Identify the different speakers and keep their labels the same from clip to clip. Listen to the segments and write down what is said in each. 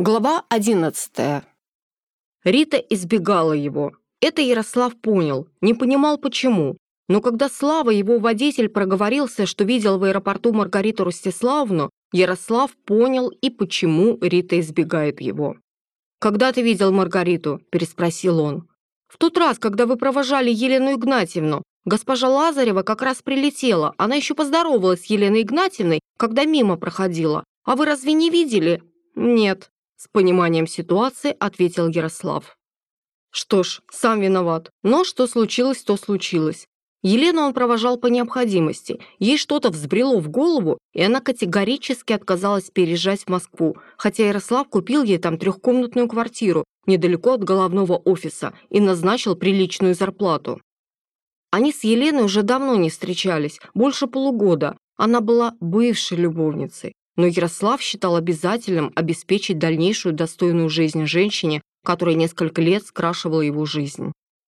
Speaker 1: Глава 11. Рита избегала его. Это Ярослав понял, не понимал почему. Но когда Слава, его водитель, проговорился, что видел в аэропорту Маргариту Ростиславовну, Ярослав понял и почему Рита избегает его. «Когда ты видел Маргариту?» – переспросил он. «В тот раз, когда вы провожали Елену Игнатьевну. Госпожа Лазарева как раз прилетела. Она еще поздоровалась с Еленой Игнатьевной, когда мимо проходила. А вы разве не видели?» «Нет», – с пониманием ситуации ответил Ярослав. Что ж, сам виноват. Но что случилось, то случилось. Елену он провожал по необходимости. Ей что-то взбрело в голову, и она категорически отказалась переезжать в Москву, хотя Ярослав купил ей там трехкомнатную квартиру недалеко от головного офиса и назначил приличную зарплату. Они с Еленой уже давно не встречались, больше полугода. Она была бывшей любовницей. Но Ярослав считал обязательным обеспечить дальнейшую достойную жизнь женщине, которая несколько лет скрашивала его жизнь.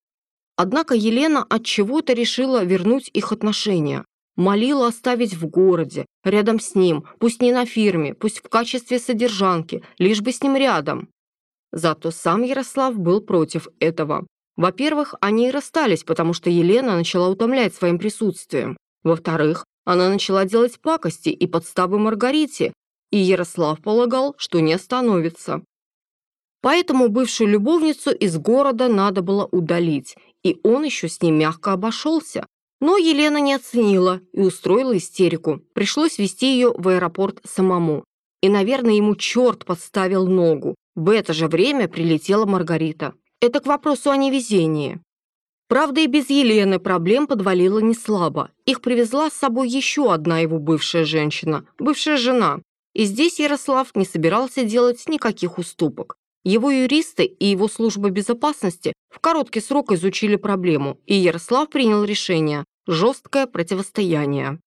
Speaker 1: Однако Елена отчего-то решила вернуть их отношения. Молила оставить в городе, рядом с ним, пусть не на фирме, пусть в качестве содержанки, лишь бы с ним рядом. Зато сам Ярослав был против этого. Во-первых, они и расстались, потому что Елена начала утомлять своим присутствием. Во-вторых, она начала делать пакости и подставы Маргарите, и Ярослав полагал, что не остановится. Поэтому бывшую любовницу из города надо было удалить, и он еще с ней мягко обошелся. Но Елена не оценила и устроила истерику. Пришлось везти ее в аэропорт самому. И, наверное, ему черт подставил ногу. В это же время прилетела Маргарита. Это к вопросу о невезении. Правда, и без Елены проблем подвалило неслабо. Их привезла с собой еще одна его бывшая женщина, бывшая жена. И здесь Ярослав не собирался делать никаких уступок. Его юристы и его служба безопасности в короткий срок изучили проблему, и Ярослав принял решение – жесткое противостояние.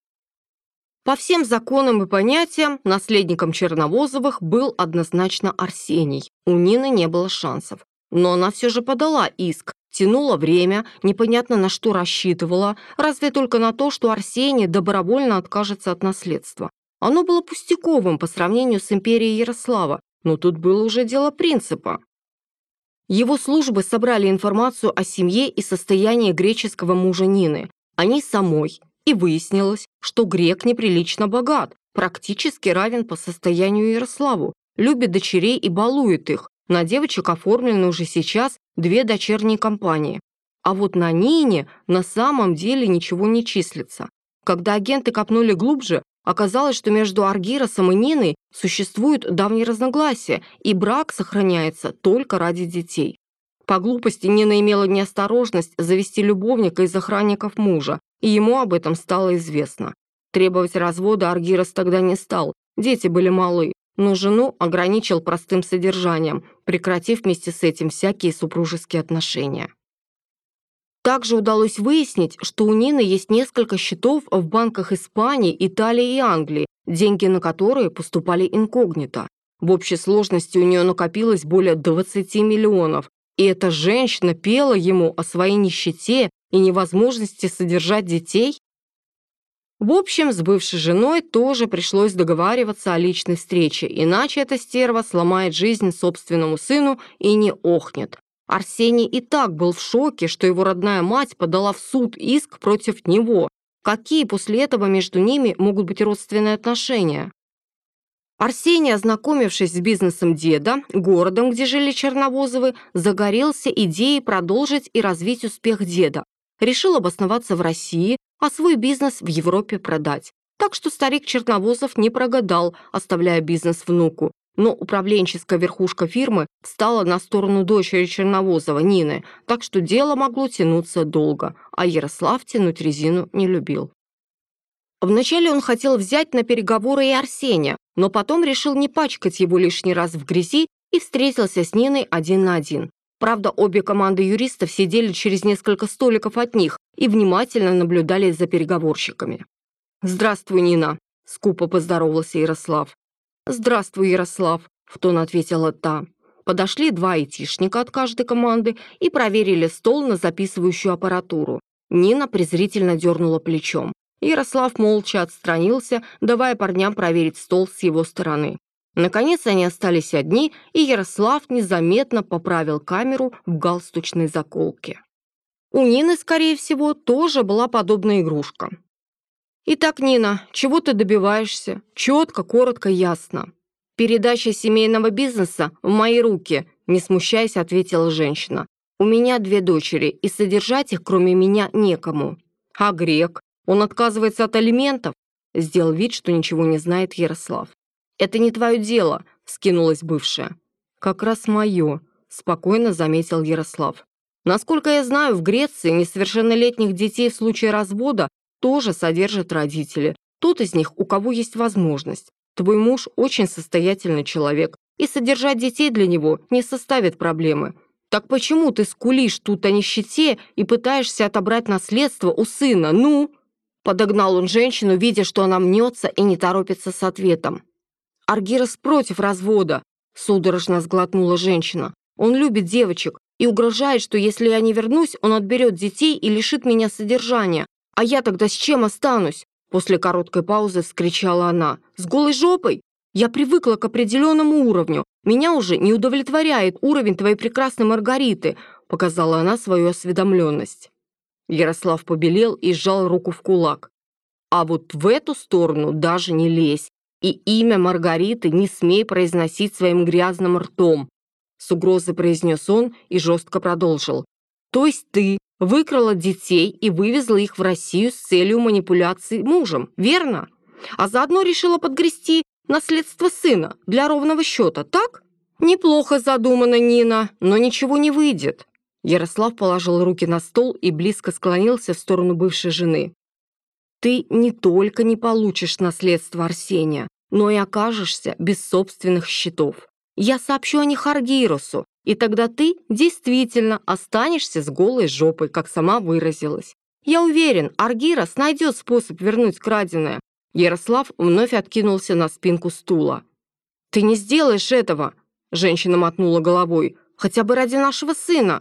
Speaker 1: По всем законам и понятиям наследником Черновозовых был однозначно Арсений. У Нины не было шансов. Но она все же подала иск, тянула время, непонятно на что рассчитывала, разве только на то, что Арсений добровольно откажется от наследства. Оно было пустяковым по сравнению с империей Ярослава, но тут было уже дело принципа. Его службы собрали информацию о семье и состоянии греческого мужа Нины, о ней самой, и выяснилось, что грек неприлично богат, практически равен по состоянию Ярославу, любит дочерей и балует их. На девочек оформлены уже сейчас 2 дочерние компании. А вот на Нине на самом деле ничего не числится. Когда агенты копнули глубже, оказалось, что между Аргиросом и Ниной существуют давние разногласия, и брак сохраняется только ради детей. По глупости Нина имела неосторожность завести любовника из охранников мужа, и ему об этом стало известно. Требовать развода Аргирос тогда не стал, дети были малы. Но жену ограничил простым содержанием, прекратив вместе с этим всякие супружеские отношения. Также удалось выяснить, что у Нины есть несколько счетов в банках Испании, Италии и Англии, деньги на которые поступали инкогнито. В общей сложности у нее накопилось более 20 миллионов, и эта женщина пела ему о своей нищете и невозможности содержать детей. В общем, с бывшей женой тоже пришлось договариваться о личной встрече, иначе эта стерва сломает жизнь собственному сыну и не охнет. Арсений и так был в шоке, что его родная мать подала в суд иск против него. Какие после этого между ними могут быть родственные отношения? Арсений, ознакомившись с бизнесом деда, городом, где жили Черновозовы, загорелся идеей продолжить и развить успех деда. Решил обосноваться в России, а свой бизнес в Европе продать. Так что старик Черновозов не прогадал, оставляя бизнес внуку. Но управленческая верхушка фирмы встала на сторону дочери Черновозова, Нины, так что дело могло тянуться долго, а Ярослав тянуть резину не любил. Вначале он хотел взять на переговоры и Арсения, но потом решил не пачкать его лишний раз в грязи и встретился с Ниной 1 на 1. Правда, обе команды юристов сидели через несколько столиков от них и внимательно наблюдали за переговорщиками. «Здравствуй, Нина», – скупо поздоровался Ярослав. «Здравствуй, Ярослав», – в тон ответила та. Подошли 2 айтишника от каждой команды и проверили стол на записывающую аппаратуру. Нина презрительно дернула плечом. Ярослав молча отстранился, давая парням проверить стол с его стороны. Наконец они остались одни, и Ярослав незаметно поправил камеру в галстучной заколке. У Нины, скорее всего, тоже была подобная игрушка. «Итак, Нина, чего ты добиваешься? Четко, коротко, ясно». «Передача семейного бизнеса в мои руки», не смущаясь, ответила женщина. «У меня 2 дочери, и содержать их, кроме меня, некому». «А грек? Он отказывается от алиментов?» Сделал вид, что ничего не знает Ярослав. «Это не твое дело», — вскинулась бывшая. «Как раз мое», — спокойно заметил Ярослав. «Насколько я знаю, в Греции несовершеннолетних детей в случае развода тоже содержат родители. Тот из них, у кого есть возможность. Твой муж очень состоятельный человек, и содержать детей для него не составит проблемы. Так почему ты скулишь тут о нищете и пытаешься отобрать наследство у сына? Ну?» Подогнал он женщину, видя, что она мнется и не торопится с ответом. «Аргирос против развода», — судорожно сглотнула женщина. «Он любит девочек и угрожает, что если я не вернусь, он отберет детей и лишит меня содержания. А я тогда с чем останусь?» После короткой паузы вскричала она. «С голой жопой? Я привыкла к определенному уровню. Меня уже не удовлетворяет уровень твоей прекрасной Маргариты», — показала она свою осведомленность. Ярослав побелел и сжал руку в кулак. «А вот в эту сторону даже не лезь. И имя Маргариты не смей произносить своим грязным ртом», с угрозой произнес он и жестко продолжил. «То есть ты выкрала детей и вывезла их в Россию с целью манипуляции мужем, верно? А заодно решила подгрести наследство сына для ровного счета, так? Неплохо задумано, Нина, но ничего не выйдет». Ярослав положил руки на стол и близко склонился в сторону бывшей жены. «Ты не только не получишь наследство Арсения, но и окажешься без собственных счетов. Я сообщу о них Аргиросу, и тогда ты действительно останешься с голой жопой, как сама выразилась. Я уверен, Аргирос найдет способ вернуть краденое». Ярослав вновь откинулся на спинку стула. «Ты не сделаешь этого», — женщина мотнула головой, «хотя бы ради нашего сына».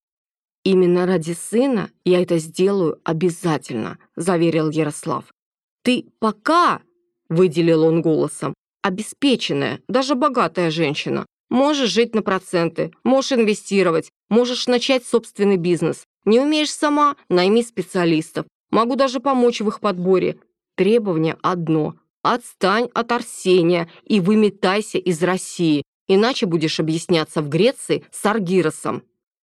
Speaker 1: «Именно ради сына я это сделаю обязательно», — заверил Ярослав. «Ты пока», — выделил он голосом, «обеспеченная, даже богатая женщина. Можешь жить на проценты, можешь инвестировать, можешь начать собственный бизнес. Не умеешь сама — найми специалистов. Могу даже помочь в их подборе. Требование одно — отстань от Арсения и выметайся из России, иначе будешь объясняться в Греции с Аргиросом».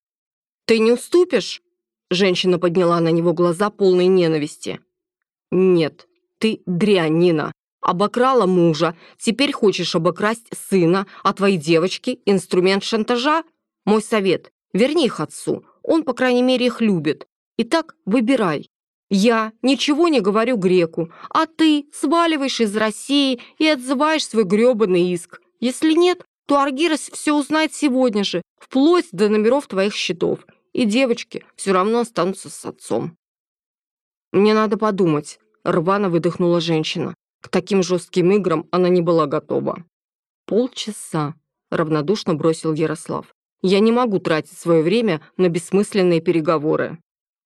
Speaker 1: «Ты не уступишь?» Женщина подняла на него глаза, полные ненависти. «Нет, ты дрянь, Нина. Обокрала мужа, теперь хочешь обокрасть сына, а твои девочки — инструмент шантажа? Мой совет — верни их отцу, он, по крайней мере, их любит. Итак, выбирай. Я ничего не говорю греку, а ты сваливаешь из России и отзываешь свой грёбаный иск. Если нет, то Аргирос все узнает сегодня же, вплоть до номеров твоих счетов. И девочки все равно останутся с отцом». «Мне надо подумать», — рвано выдохнула женщина. К таким жестким играм она не была готова. «Полчаса», — равнодушно бросил Ярослав. «Я не могу тратить свое время на бессмысленные переговоры».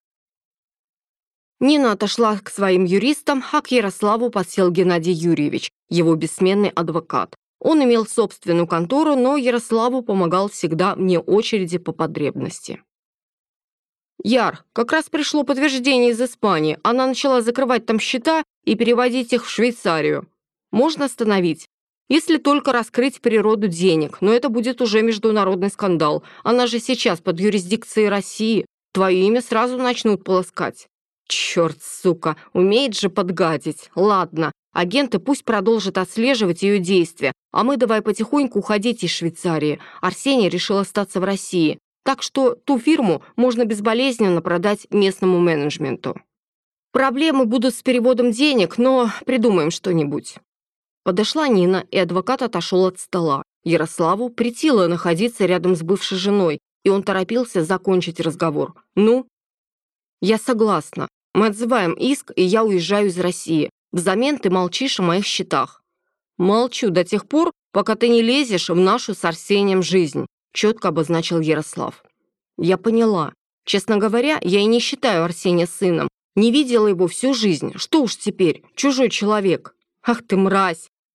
Speaker 1: Нина отошла к своим юристам, а к Ярославу подсел Геннадий Юрьевич, его бессменный адвокат. Он имел собственную контору, но Ярославу помогал всегда вне очереди по потребности. «Яр, как раз пришло подтверждение из Испании. Она начала закрывать там счета и переводить их в Швейцарию. Можно остановить, если только раскрыть природу денег, но это будет уже международный скандал. Она же сейчас под юрисдикцией России. Твое имя сразу начнут полоскать». «Черт, сука, умеет же подгадить. Ладно, агенты пусть продолжат отслеживать ее действия, а мы давай потихоньку уходить из Швейцарии. Арсений решил остаться в России. Так что ту фирму можно безболезненно продать местному менеджменту. Проблемы будут с переводом денег, но придумаем что-нибудь». Подошла Нина, и адвокат отошел от стола. Ярославу претило находиться рядом с бывшей женой, и он торопился закончить разговор. «Ну?» «Я согласна. Мы отзываем иск, и я уезжаю из России. Взамен ты молчишь о моих счетах». «Молчу до тех пор, пока ты не лезешь в нашу с Арсением жизнь», четко обозначил Ярослав. «Я поняла. Честно говоря, я и не считаю Арсения сыном. Не видела его всю жизнь. Что уж теперь, чужой человек». «Ах ты мразь!»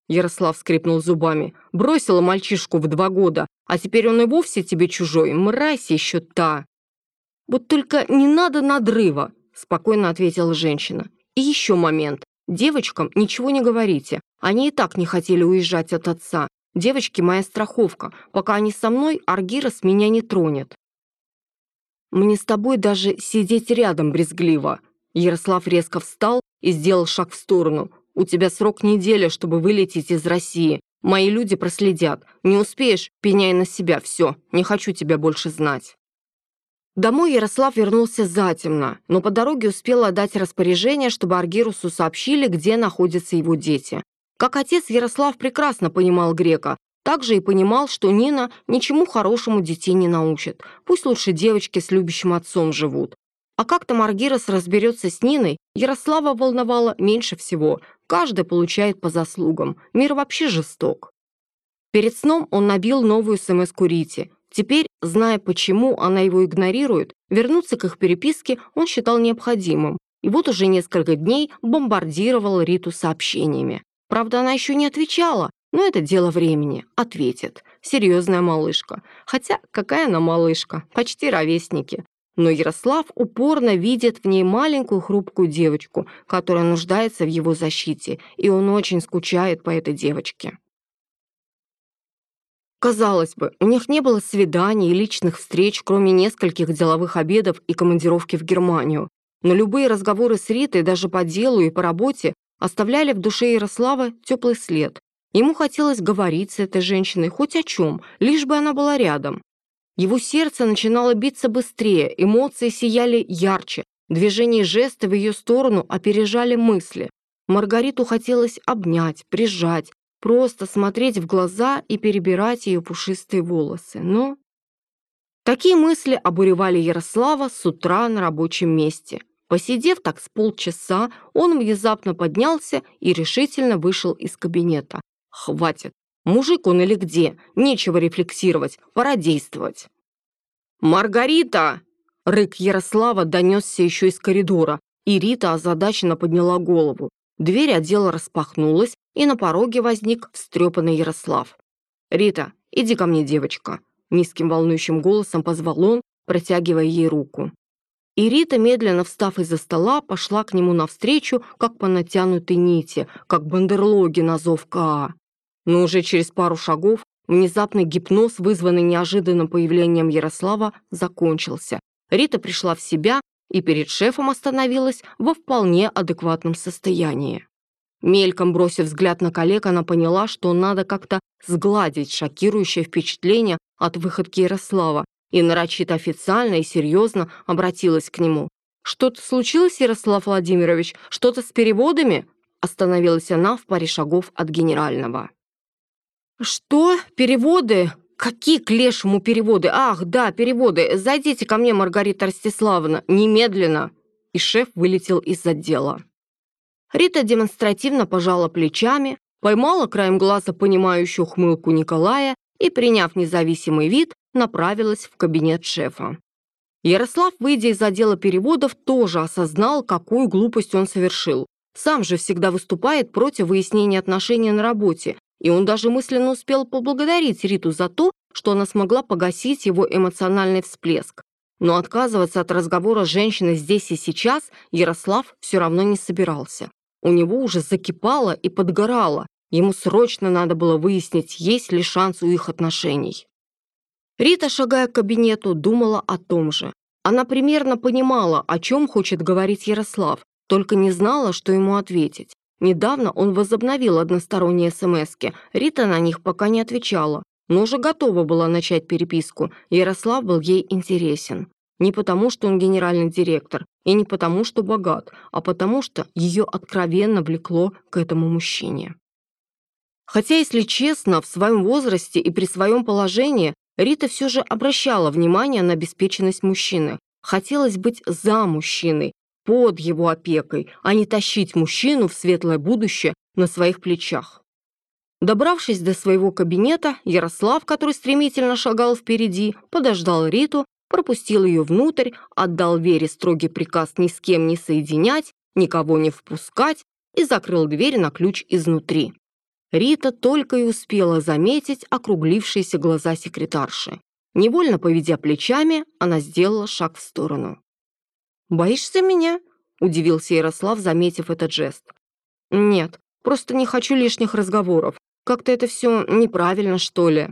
Speaker 1: Ярослав скрипнул зубами. «Бросила мальчишку в 2 года, а теперь он и вовсе тебе чужой. Мразь еще та!» «Вот только не надо надрыва», – спокойно ответила женщина. «И еще момент. Девочкам ничего не говорите. Они и так не хотели уезжать от отца. Девочки – моя страховка. Пока они со мной, Аргирос меня не тронет». «Мне с тобой даже сидеть рядом брезгливо». Ярослав резко встал и сделал шаг в сторону. «У тебя срок неделя, чтобы вылететь из России. Мои люди проследят. Не успеешь – пеняй на себя. Все, не хочу тебя больше знать». Домой Ярослав вернулся затемно, но по дороге успел отдать распоряжение, чтобы Аргирусу сообщили, где находятся его дети. Как отец, Ярослав прекрасно понимал грека, также и понимал, что Нина ничему хорошему детей не научит. Пусть лучше девочки с любящим отцом живут. А как там Аргирос разберется с Ниной, Ярослава волновало меньше всего. Каждый получает по заслугам. Мир вообще жесток. Перед сном он набил новую СМС-ку Рите. Теперь, зная, почему она его игнорирует, вернуться к их переписке он считал необходимым. И вот уже несколько дней бомбардировал Риту сообщениями. Правда, она еще не отвечала, но это дело времени. Ответит. Серьезная малышка. Хотя, какая она малышка? Почти ровесники. Но Ярослав упорно видит в ней маленькую хрупкую девочку, которая нуждается в его защите, и он очень скучает по этой девочке. Казалось бы, у них не было свиданий и личных встреч, кроме нескольких деловых обедов и командировки в Германию. Но любые разговоры с Ритой, даже по делу и по работе, оставляли в душе Ярослава теплый след. Ему хотелось говорить с этой женщиной хоть о чем, лишь бы она была рядом. Его сердце начинало биться быстрее, эмоции сияли ярче, движения и жесты в ее сторону опережали мысли. Маргариту хотелось обнять, прижать, просто смотреть в глаза и перебирать ее пушистые волосы. Но такие мысли обуревали Ярослава с утра на рабочем месте. Посидев так с полчаса, он внезапно поднялся и решительно вышел из кабинета. Хватит. Мужик он или где? Нечего рефлексировать, пора действовать. «Маргарита!» Рык Ярослава донесся еще из коридора, и Рита озадаченно подняла голову. Дверь отдела распахнулась, и на пороге возник встрепанный Ярослав. «Рита, иди ко мне, девочка», — низким волнующим голосом позвал он, протягивая ей руку. И Рита, медленно встав из-за стола, пошла к нему навстречу, как по натянутой нити, как бандерлоги на зов Каа. Но уже через пару шагов внезапный гипноз, вызванный неожиданным появлением Ярослава, закончился. Рита пришла в себя и перед шефом остановилась во вполне адекватном состоянии. Мельком бросив взгляд на коллег, она поняла, что надо как-то сгладить шокирующее впечатление от выходки Ярослава, и нарочито официально и серьезно обратилась к нему. «Что-то случилось, Ярослав Владимирович? Что-то с переводами?» Остановилась она в паре шагов от генерального. «Что? Переводы? Какие к лешему переводы? Ах, да, переводы. Зайдите ко мне, Маргарита Ростиславовна, немедленно!» И шеф вылетел из отдела. Рита демонстративно пожала плечами, поймала краем глаза понимающую ухмылку Николая и, приняв независимый вид, направилась в кабинет шефа. Ярослав, выйдя из отдела переводов, тоже осознал, какую глупость он совершил. Сам же всегда выступает против выяснения отношений на работе, и он даже мысленно успел поблагодарить Риту за то, что она смогла погасить его эмоциональный всплеск. Но отказываться от разговора с женщиной здесь и сейчас Ярослав все равно не собирался. У него уже закипало и подгорало. Ему срочно надо было выяснить, есть ли шанс у их отношений. Рита, шагая к кабинету, думала о том же. Она примерно понимала, о чем хочет говорить Ярослав, только не знала, что ему ответить. Недавно он возобновил односторонние смски. Рита на них пока не отвечала, но уже готова была начать переписку. Ярослав был ей интересен. Не потому, что он генеральный директор, и не потому, что богат, а потому, что ее откровенно влекло к этому мужчине. Хотя, если честно, в своем возрасте и при своем положении Рита все же обращала внимание на обеспеченность мужчины. Хотелось быть за мужчиной, под его опекой, а не тащить мужчину в светлое будущее на своих плечах. Добравшись до своего кабинета, Ярослав, который стремительно шагал впереди, подождал Риту, пропустил ее внутрь, отдал Вере строгий приказ ни с кем не соединять, никого не впускать и закрыл дверь на ключ изнутри. Рита только и успела заметить округлившиеся глаза секретарши. Невольно поведя плечами, она сделала шаг в сторону. «Боишься меня?» – удивился Ярослав, заметив этот жест. «Нет, просто не хочу лишних разговоров. Как-то это все неправильно, что ли?»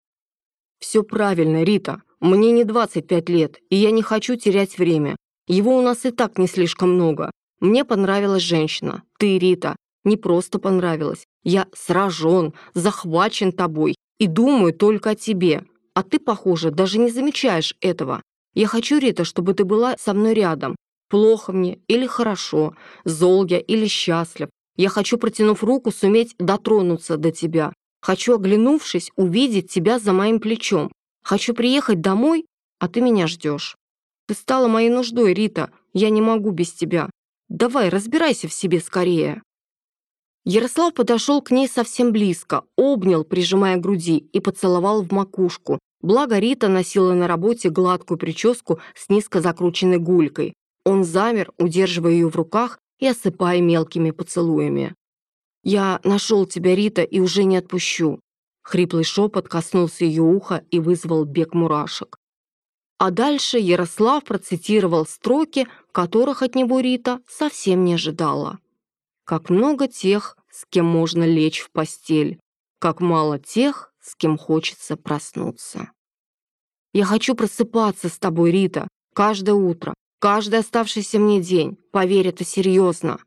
Speaker 1: «Все правильно, Рита. Мне не 25 лет, и я не хочу терять время. Его у нас и так не слишком много. Мне понравилась женщина. Ты, Рита, не просто понравилась. Я сражен, захвачен тобой и думаю только о тебе. А ты, похоже, даже не замечаешь этого. Я хочу, Рита, чтобы ты была со мной рядом. Плохо мне или хорошо, зол я или счастлив. Я хочу, протянув руку, суметь дотронуться до тебя. Хочу, оглянувшись, увидеть тебя за моим плечом. Хочу приехать домой, а ты меня ждешь. Ты стала моей нуждой, Рита. Я не могу без тебя. Давай, разбирайся в себе скорее». Ярослав подошел к ней совсем близко, обнял, прижимая к груди, и поцеловал в макушку. Благо Рита носила на работе гладкую прическу с низко закрученной гулькой. Он замер, удерживая ее в руках и осыпая мелкими поцелуями. «Я нашел тебя, Рита, и уже не отпущу». Хриплый шепот коснулся ее уха и вызвал бег мурашек. А дальше Ярослав процитировал строки, которых от него Рита совсем не ожидала. «Как много тех, с кем можно лечь в постель, как мало тех, с кем хочется проснуться». «Я хочу просыпаться с тобой, Рита, каждое утро, каждый оставшийся мне день. Поверь, это серьезно».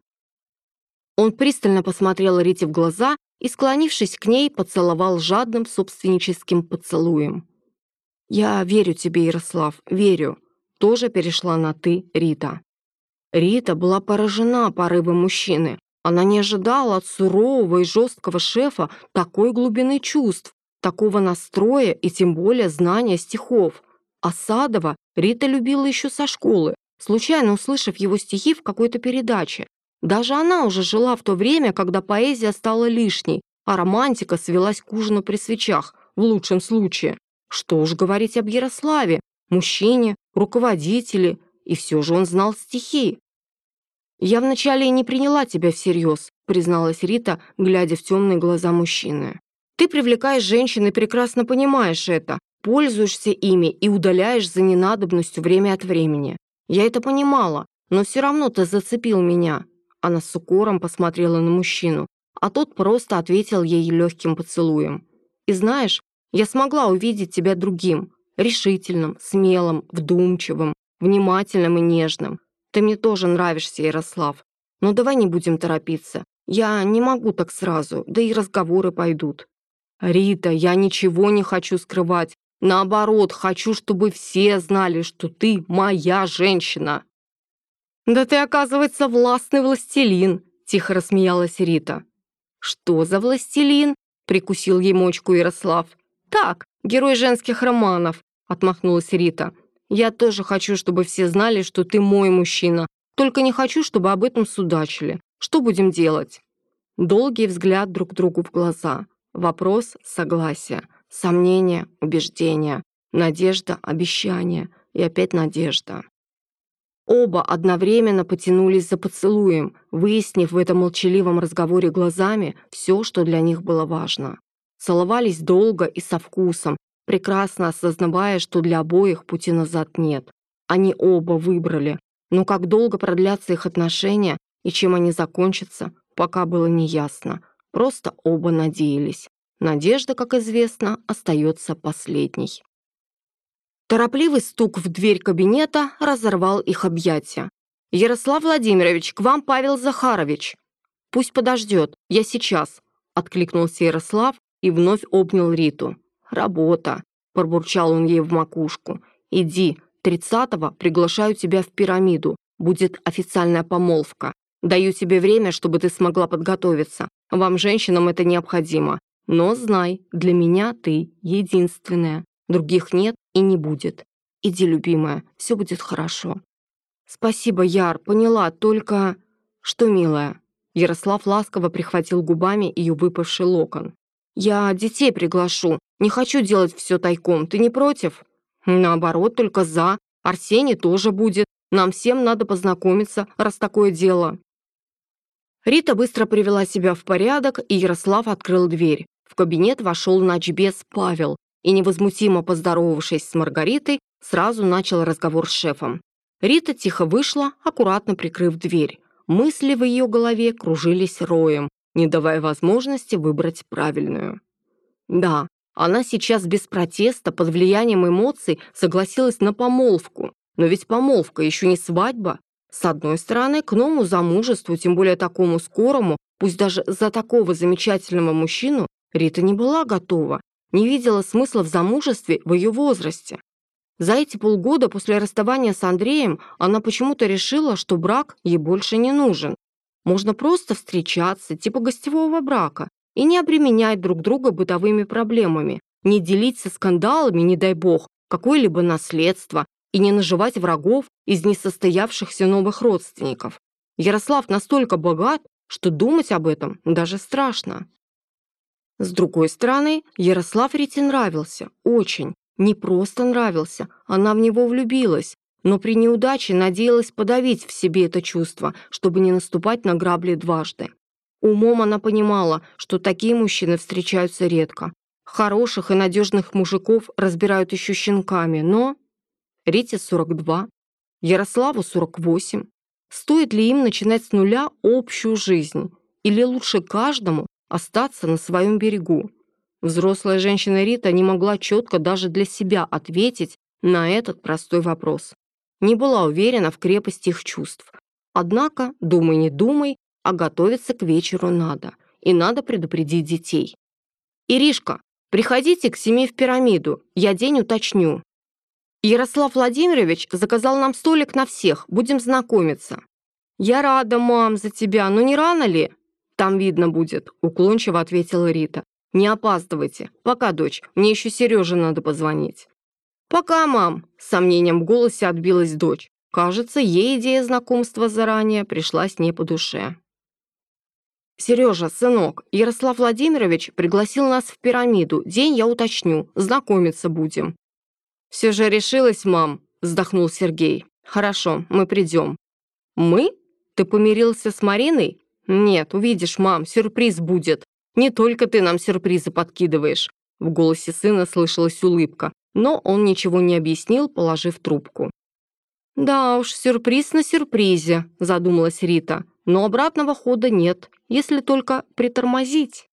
Speaker 1: Он пристально посмотрел Рите в глаза и, склонившись к ней, поцеловал жадным собственническим поцелуем. «Я верю тебе, Ярослав, верю», тоже перешла на «ты» Рита. Рита была поражена порывом мужчины. Она не ожидала от сурового и жесткого шефа такой глубины чувств, такого настроя и тем более знания стихов. Асадова Рита любила еще со школы, случайно услышав его стихи в какой-то передаче. Даже она уже жила в то время, когда поэзия стала лишней, а романтика свелась к ужину при свечах, в лучшем случае. Что уж говорить об Ярославе, мужчине, руководителе, и все же он знал стихи. «Я вначале и не приняла тебя всерьез», призналась Рита, глядя в темные глаза мужчины. «Ты привлекаешь женщин и прекрасно понимаешь это, пользуешься ими и удаляешь за ненадобностью время от времени. Я это понимала, но все равно ты зацепил меня». Она с укором посмотрела на мужчину, а тот просто ответил ей легким поцелуем. «И знаешь, я смогла увидеть тебя другим, решительным, смелым, вдумчивым, внимательным и нежным. Ты мне тоже нравишься, Ярослав. Но давай не будем торопиться. Я не могу так сразу, да и разговоры пойдут». «Рита, я ничего не хочу скрывать. Наоборот, хочу, чтобы все знали, что ты моя женщина». «Да ты, оказывается, властный властелин», тихо рассмеялась Рита. «Что за властелин?» прикусил ей мочку Ярослав. «Так, герой женских романов», отмахнулась Рита. «Я тоже хочу, чтобы все знали, что ты мой мужчина. Только не хочу, чтобы об этом судачили. Что будем делать?» Долгий взгляд друг другу в глаза. Вопрос – согласие. Сомнение – убеждение. Надежда – обещание. И опять надежда. Оба одновременно потянулись за поцелуем, выяснив в этом молчаливом разговоре глазами все, что для них было важно. Целовались долго и со вкусом, прекрасно осознавая, что для обоих пути назад нет. Они оба выбрали, но как долго продлятся их отношения и чем они закончатся, пока было неясно. Просто оба надеялись. Надежда, как известно, остается последней. Торопливый стук в дверь кабинета разорвал их объятия. «Ярослав Владимирович, к вам Павел Захарович!» «Пусть подождет, я сейчас», — откликнулся Ярослав и вновь обнял Риту. «Работа», — пробурчал он ей в макушку. «Иди, 30-го приглашаю тебя в пирамиду. Будет официальная помолвка. Даю тебе время, чтобы ты смогла подготовиться. Вам, женщинам, это необходимо. Но знай, для меня ты единственная. Других нет и не будет. Иди, любимая, все будет хорошо». «Спасибо, Яр, поняла, только...» «Что, милая?» Ярослав ласково прихватил губами ее выпавший локон. «Я детей приглашу. Не хочу делать все тайком. Ты не против?» «Наоборот, только за. Арсений тоже будет. Нам всем надо познакомиться, раз такое дело». Рита быстро привела себя в порядок, и Ярослав открыл дверь. В кабинет вошел начбез Павел и, невозмутимо поздоровавшись с Маргаритой, сразу начал разговор с шефом. Рита тихо вышла, аккуратно прикрыв дверь. Мысли в ее голове кружились роем, не давая возможности выбрать правильную. Да, она сейчас без протеста, под влиянием эмоций, согласилась на помолвку. Но ведь помолвка еще не свадьба. С одной стороны, к новому замужеству, тем более такому скорому, пусть даже за такого замечательного мужчину, Рита не была готова, не видела смысла в замужестве в ее возрасте. За эти полгода после расставания с Андреем она почему-то решила, что брак ей больше не нужен. Можно просто встречаться, типа гостевого брака, и не обременять друг друга бытовыми проблемами, не делиться скандалами, не дай бог, какое-либо наследство, и не наживать врагов из несостоявшихся новых родственников. Ярослав настолько богат, что думать об этом даже страшно. С другой стороны, Ярослав Рите нравился, очень. Не просто нравился, она в него влюбилась, но при неудаче надеялась подавить в себе это чувство, чтобы не наступать на грабли дважды. Умом она понимала, что такие мужчины встречаются редко. Хороших и надежных мужиков разбирают еще щенками, но... Рите 42, Ярославу 48. Стоит ли им начинать с нуля общую жизнь? Или лучше каждому остаться на своем берегу? Взрослая женщина Рита не могла четко даже для себя ответить на этот простой вопрос. Не была уверена в крепости их чувств. Однако, думай не думай, а готовиться к вечеру надо. И надо предупредить детей. «Иришка, приходите к 7 в пирамиду, я день уточню». «Ярослав Владимирович заказал нам столик на всех, будем знакомиться». «Я рада, мам, за тебя, но не рано ли?» «Там видно будет», — уклончиво ответила Рита. «Не опаздывайте. Пока, дочь, мне еще Сереже надо позвонить». «Пока, мам», — с сомнением в голосе отбилась дочь. Кажется, ей идея знакомства заранее пришлась не по душе. «Сережа, сынок, Ярослав Владимирович пригласил нас в пирамиду. День я уточню. Знакомиться будем». «Все же решилась, мам», — вздохнул Сергей. «Хорошо, мы придем». «Мы? Ты помирился с Мариной?» «Нет, увидишь, мам, сюрприз будет. Не только ты нам сюрпризы подкидываешь». В голосе сына слышалась улыбка, но он ничего не объяснил, положив трубку. «Да уж, сюрприз на сюрпризе», — задумалась Рита. «Но обратного хода нет, если только притормозить».